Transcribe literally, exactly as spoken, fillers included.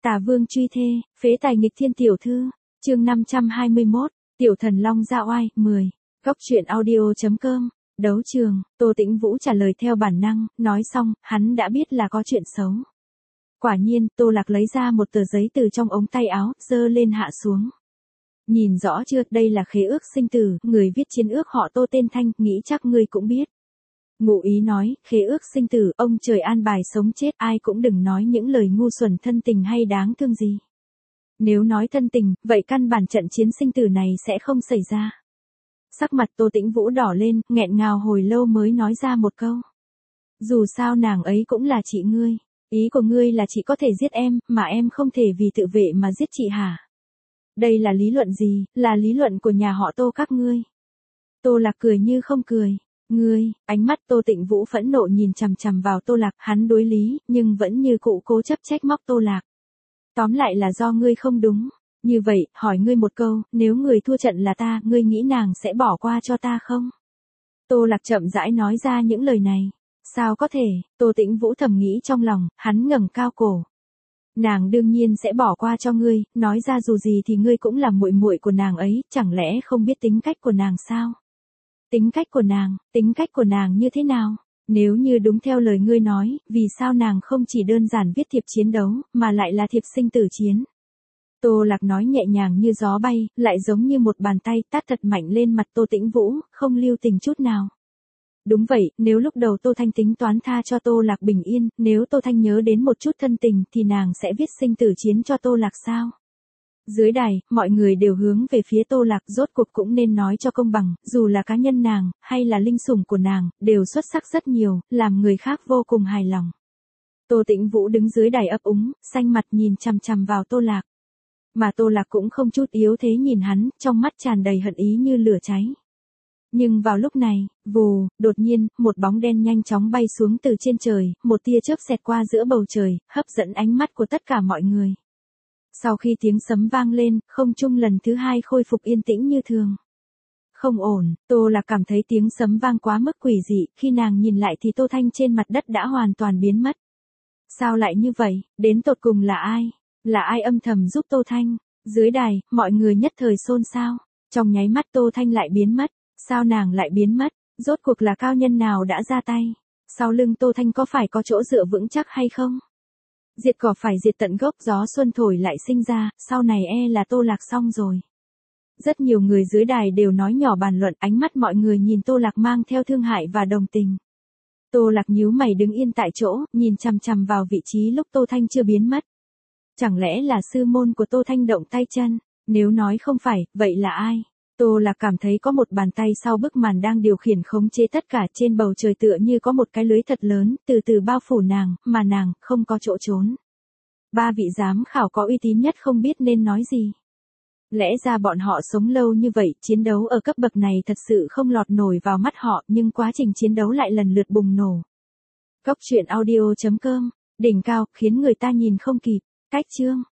Tà vương truy thê, phế tài nghịch thiên tiểu thư, chương năm trăm hai mươi mốt, tiểu thần long ra oai, mười, góc truyện audio.com, đấu trường, Tô Tĩnh Vũ trả lời theo bản năng, nói xong, hắn đã biết là có chuyện xấu. Quả nhiên, Tô Lạc lấy ra một tờ giấy từ trong ống tay áo, giơ lên hạ xuống. Nhìn rõ chưa, đây là khế ước sinh tử, người viết chiến ước họ Tô tên Thanh, nghĩ chắc ngươi cũng biết. Ngụ ý nói, khế ước sinh tử, ông trời an bài sống chết, ai cũng đừng nói những lời ngu xuẩn thân tình hay đáng thương gì. Nếu nói thân tình, vậy căn bản trận chiến sinh tử này sẽ không xảy ra. Sắc mặt Tô Tĩnh Vũ đỏ lên, nghẹn ngào hồi lâu mới nói ra một câu. Dù sao nàng ấy cũng là chị ngươi. Ý của ngươi là chị có thể giết em, mà em không thể vì tự vệ mà giết chị hả? Đây là lý luận gì, là lý luận của nhà họ Tô các ngươi. Tô Lạc cười như không cười. Ngươi, ánh mắt Tô Tĩnh Vũ phẫn nộ nhìn chằm chằm vào Tô Lạc, hắn đối lý, nhưng vẫn như cũ cố chấp trách móc Tô Lạc. Tóm lại là do ngươi không đúng. Như vậy, hỏi ngươi một câu, nếu người thua trận là ta, ngươi nghĩ nàng sẽ bỏ qua cho ta không? Tô Lạc chậm rãi nói ra những lời này. Sao có thể, Tô Tĩnh Vũ thầm nghĩ trong lòng, hắn ngẩng cao cổ. Nàng đương nhiên sẽ bỏ qua cho ngươi, nói ra dù gì thì ngươi cũng là muội muội của nàng ấy, chẳng lẽ không biết tính cách của nàng sao? Tính cách của nàng, tính cách của nàng như thế nào? Nếu như đúng theo lời ngươi nói, vì sao nàng không chỉ đơn giản viết thiệp chiến đấu, mà lại là thiệp sinh tử chiến? Tô Lạc nói nhẹ nhàng như gió bay, lại giống như một bàn tay tát thật mạnh lên mặt Tô Tĩnh Vũ, không lưu tình chút nào. Đúng vậy, nếu lúc đầu Tô Thanh tính toán tha cho Tô Lạc bình yên, nếu Tô Thanh nhớ đến một chút thân tình thì nàng sẽ viết sinh tử chiến cho Tô Lạc sao? Dưới đài, mọi người đều hướng về phía Tô Lạc, rốt cuộc cũng nên nói cho công bằng, dù là cá nhân nàng, hay là linh sủng của nàng, đều xuất sắc rất nhiều, làm người khác vô cùng hài lòng. Tô Tĩnh Vũ đứng dưới đài ấp úng, xanh mặt nhìn chằm chằm vào Tô Lạc. Mà Tô Lạc cũng không chút yếu thế nhìn hắn, trong mắt tràn đầy hận ý như lửa cháy. Nhưng vào lúc này, vù, đột nhiên, một bóng đen nhanh chóng bay xuống từ trên trời, một tia chớp xẹt qua giữa bầu trời, hấp dẫn ánh mắt của tất cả mọi người. Sau khi tiếng sấm vang lên, không trung lần thứ hai khôi phục yên tĩnh như thường. Không ổn, Tô Lạc cảm thấy tiếng sấm vang quá mức quỷ dị, khi nàng nhìn lại thì Tô Thanh trên mặt đất đã hoàn toàn biến mất. Sao lại như vậy, đến tột cùng là ai? Là ai âm thầm giúp Tô Thanh? Dưới đài, mọi người nhất thời xôn xao. Trong nháy mắt Tô Thanh lại biến mất. Sao nàng lại biến mất? Rốt cuộc là cao nhân nào đã ra tay? Sau lưng Tô Thanh có phải có chỗ dựa vững chắc hay không? Diệt cỏ phải diệt tận gốc, gió xuân thổi lại sinh ra, sau này e là Tô Lạc xong rồi. Rất nhiều người dưới đài đều nói nhỏ bàn luận, ánh mắt mọi người nhìn Tô Lạc mang theo thương hại và đồng tình. Tô Lạc nhíu mày đứng yên tại chỗ, nhìn chằm chằm vào vị trí lúc Tô Thanh chưa biến mất. Chẳng lẽ là sư môn của Tô Thanh động tay chân? Nếu nói không phải, vậy là ai? Tô Lạc cảm thấy có một bàn tay sau bức màn đang điều khiển khống chế tất cả, trên bầu trời tựa như có một cái lưới thật lớn, từ từ bao phủ nàng, mà nàng, không có chỗ trốn. Ba vị giám khảo có uy tín nhất không biết nên nói gì. Lẽ ra bọn họ sống lâu như vậy, chiến đấu ở cấp bậc này thật sự không lọt nổi vào mắt họ, nhưng quá trình chiến đấu lại lần lượt bùng nổ. Góc truyện audio.com, đỉnh cao, khiến người ta nhìn không kịp. Cách chương.